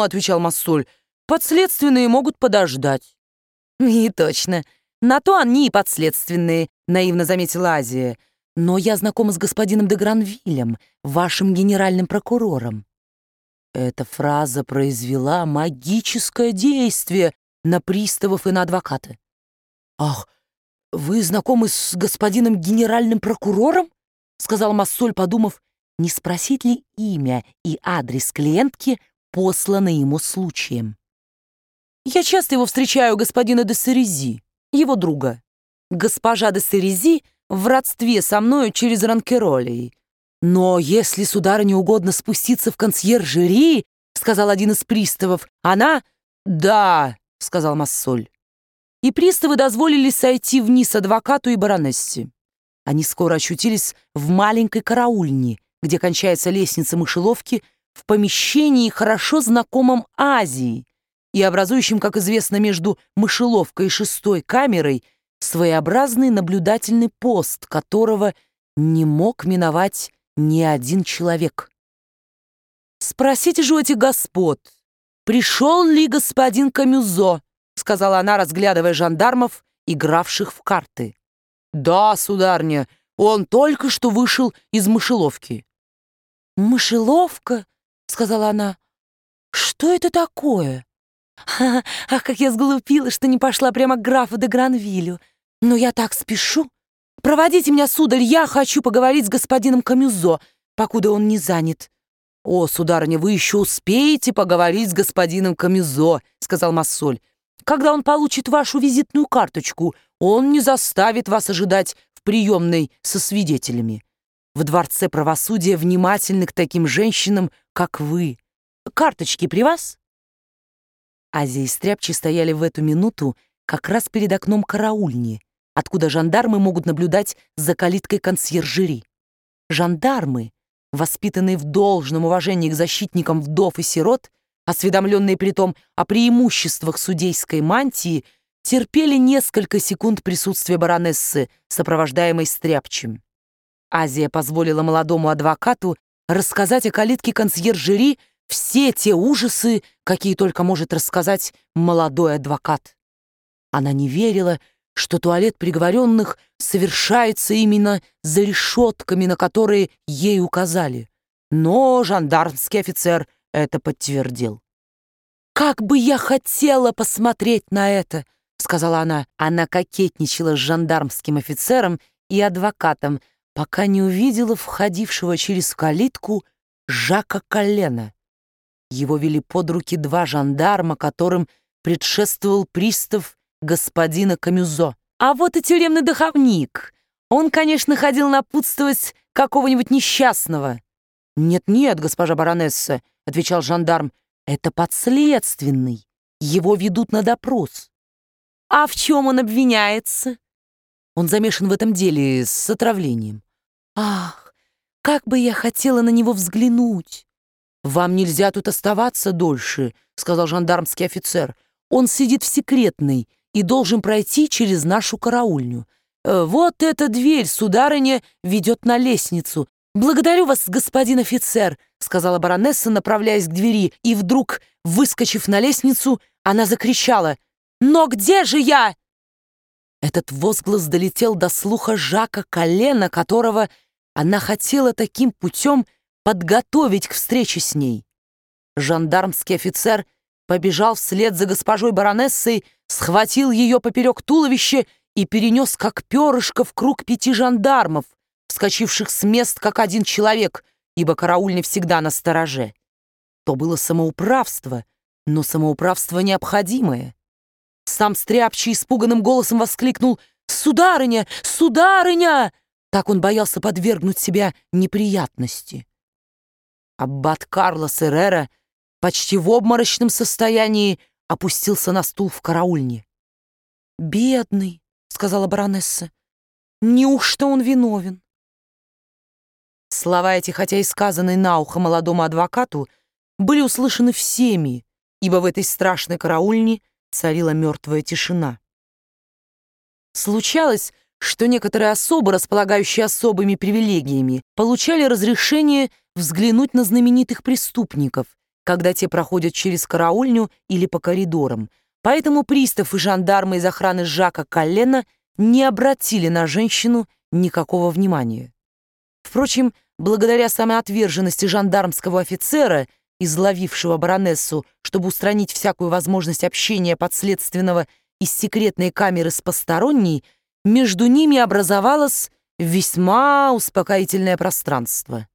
«Ну, — отвечал Массоль, — подследственные могут подождать». «И точно. На то они и подследственные», — наивно заметила Азия. «Но я знакома с господином де Гранвиллем, вашим генеральным прокурором». Эта фраза произвела магическое действие на приставов и на адвоката. «Ах, вы знакомы с господином генеральным прокурором?» — сказал Массоль, подумав, не спросить ли имя и адрес клиентки, посланной ему случаем. «Я часто его встречаю, господина де Серези, его друга. Госпожа де Серези в родстве со мною через Ранкеролей. Но если, сударыне, угодно спуститься в консьержери, — сказал один из приставов, — она... «Да, — сказал Массоль». И приставы дозволили сойти вниз адвокату и баронессе. Они скоро очутились в маленькой караульне, где кончается лестница мышеловки, в помещении, хорошо знакомом Азии, и образующем, как известно, между мышеловкой и шестой камерой своеобразный наблюдательный пост, которого не мог миновать ни один человек. «Спросите же у этих господ, пришел ли господин Камюзо?» — сказала она, разглядывая жандармов, игравших в карты. «Да, сударыня, он только что вышел из мышеловки». «Мышеловка?» — сказала она. «Что это такое?» «Ах, как я сглупила, что не пошла прямо к графу де Гранвиллю. Но я так спешу. Проводите меня, сударь, я хочу поговорить с господином Камюзо, покуда он не занят». «О, сударыня, вы еще успеете поговорить с господином Камюзо», — сказал Массоль. «Когда он получит вашу визитную карточку, он не заставит вас ожидать в приемной со свидетелями. В дворце правосудия внимательны к таким женщинам, как вы. Карточки при вас?» Азия и Стряпчий стояли в эту минуту как раз перед окном караульни, откуда жандармы могут наблюдать за калиткой консьержери. Жандармы, воспитанные в должном уважении к защитникам вдов и сирот, осведомленные притом о преимуществах судейской мантии, терпели несколько секунд присутствия баронессы, сопровождаемой Стряпчим. Азия позволила молодому адвокату рассказать о калитке консьержери все те ужасы, какие только может рассказать молодой адвокат. Она не верила, что туалет приговоренных совершается именно за решетками, на которые ей указали. Но жандармский офицер это подтвердил. «Как бы я хотела посмотреть на это!» — сказала она. Она кокетничала с жандармским офицером и адвокатом, пока не увидела входившего через калитку Жака Коллена. Его вели под руки два жандарма, которым предшествовал пристав господина Камюзо. А вот и тюремный духовник. Он, конечно, ходил напутствовать какого-нибудь несчастного. «Нет-нет, госпожа баронесса», — отвечал жандарм, — «это подследственный. Его ведут на допрос». «А в чем он обвиняется?» «Он замешан в этом деле с отравлением». «Ах, как бы я хотела на него взглянуть!» «Вам нельзя тут оставаться дольше», — сказал жандармский офицер. «Он сидит в секретной и должен пройти через нашу караульню. Вот эта дверь, сударыня, ведет на лестницу». «Благодарю вас, господин офицер», — сказала баронесса, направляясь к двери, и вдруг, выскочив на лестницу, она закричала: «Но где же я?» Этот возглас долетел до слуха Жака Коллена, которого она хотела таким путем подготовить к встрече с ней. Жандармский офицер побежал вслед за госпожой баронессой, схватил ее поперек туловища и перенес как перышко в круг 5 жандармов, вскочивших с мест как один человек, ибо караульня всегда на стороже. То было самоуправство, но самоуправство необходимое. Сам Стряпчий испуганным голосом воскликнул: «Сударыня! Сударыня!» Так он боялся подвергнуть себя неприятности. Аббат Карлос Эррера почти в обморочном состоянии опустился на стул в караульне. «Бедный», — сказала баронесса, — «неужто он виновен?» Слова эти, хотя и сказанные на ухо молодому адвокату, были услышаны всеми, ибо в этой страшной караульне царила мертвая тишина. Случалось, что некоторые особы, располагающие особыми привилегиями, получали разрешение взглянуть на знаменитых преступников, когда те проходят через караульню или по коридорам. Поэтому пристав и жандармы из охраны Жака Каллена не обратили на женщину никакого внимания. Впрочем, благодаря самоотверженности жандармского офицера, изловившего баронессу, чтобы устранить всякую возможность общения подследственного из секретной камеры с посторонней, между ними образовалось весьма успокоительное пространство.